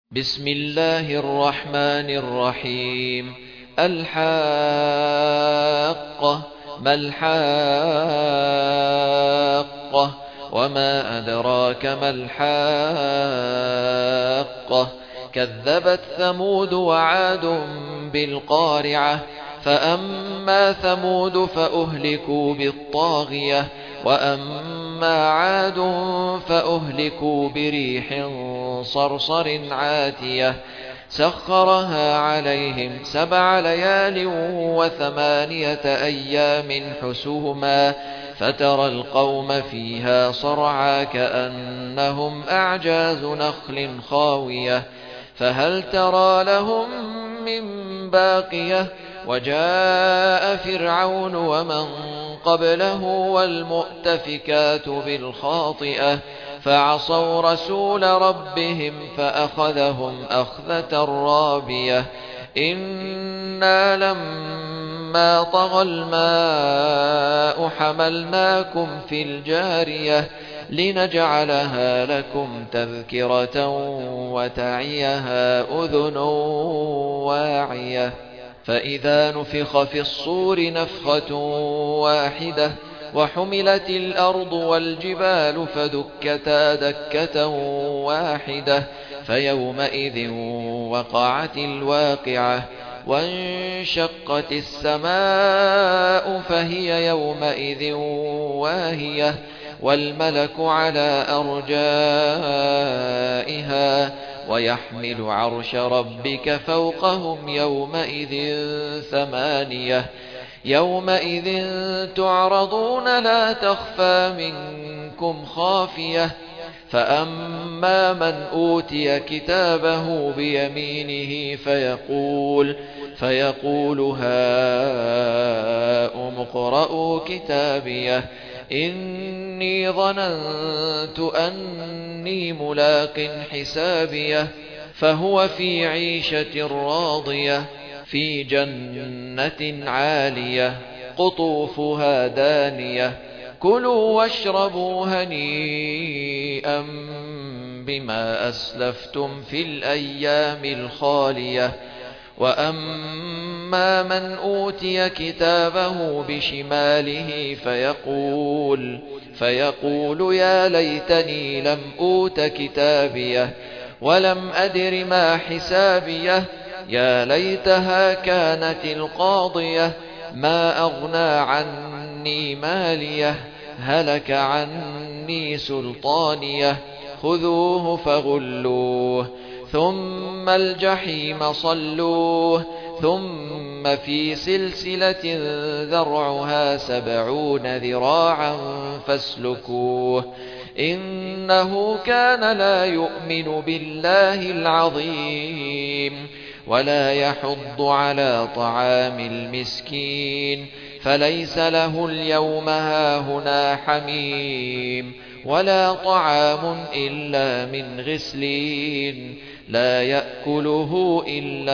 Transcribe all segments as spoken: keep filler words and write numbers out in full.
بسم الله الرحمن الرحيم. الحاقة. ما الحاقة؟ وما أدراك ما الحاقة؟ كذبت ثمود وعاد بالقارعة. فأما ثمود فأهلكوا بالطاغية، وأما عاد فأهلكوا بريح صرصر عاتية سخرها عليهم سبع ليال وثمانية أيام حسوما، فترى القوم فيها صرعى كأنهم أعجاز نخل خاوية، فهل ترى لهم من باقية؟ وجاء فرعون ومن قبله والمؤتفكات بالخاطئة، فعصوا رسول ربهم فأخذهم أخذة رابية. إنا لما طغى الماء حملناكم في الجارية لنجعلها لكم تذكرة وتعيها أذن واعية. فإذا نفخ في الصور نفخة واحدة وحملت الأرض والجبال فدكتا دكة واحدة، فيومئذ وقعت الواقعة، وانشقت السماء فهي يومئذ واهية، والملك على أرجائها، ويحمل عرش ربك فوقهم يومئذ ثمانية. يومئذ تعرضون لا تخفى منكم خافية. فأما من أوتي كتابه بيمينه فيقول, فيقول هاؤم اقرءوا كتابيه إني ظننت أني ملاق حسابيه. فهو في عيشة راضية في جنة عالية قطوفها دانية. كلوا واشربوا هنيئا بما أسلفتم في الأيام الخالية. وأما من أوتي كتابه بشماله فيقول, فيقول يا ليتني لم أوت كتابيه ولم أدر ما حسابيه. يا ليتها كانت القاضية ما أغنى عني ماليه هلك عني سلطانيه. خذوه فغلوه ثم الجحيم صلوه ثم في سلسلة ذرعها سبعون ذراعا فاسلكوه إنه كان لا يؤمن بالله العظيم ولا يحض على طعام المسكين، فليس له اليوم هاهنا حميم ولا طعام إلا من غسلين لا يأكله إلا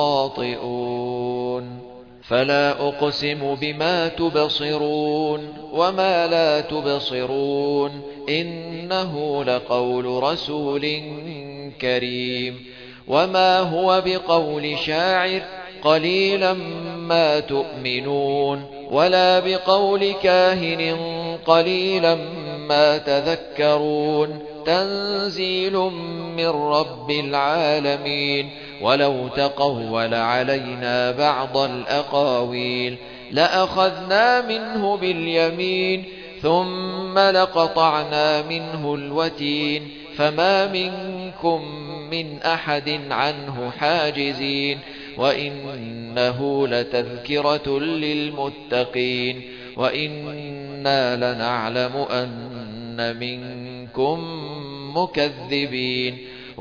الخاطئون. فلا أقسم بما تبصرون وما لا تبصرون إنه لقول رسول كريم. وما هو بقول شاعر قليلا ما تؤمنون ولا بقول كاهن قليلا ما تذكرون. تنزيل من رب العالمين. ولو تقول علينا بعض الأقاويل لأخذنا منه باليمين ثم لقطعنا منه الوتين فما منكم من أحد عنه حاجزين. وإنه لتذكرة للمتقين وإنا لنعلم أن منكم مكذبين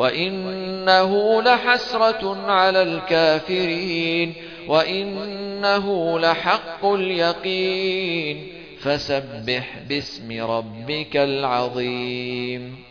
وإنه لحسرة على الكافرين وإنه لحق اليقين. فسبح باسم ربك العظيم.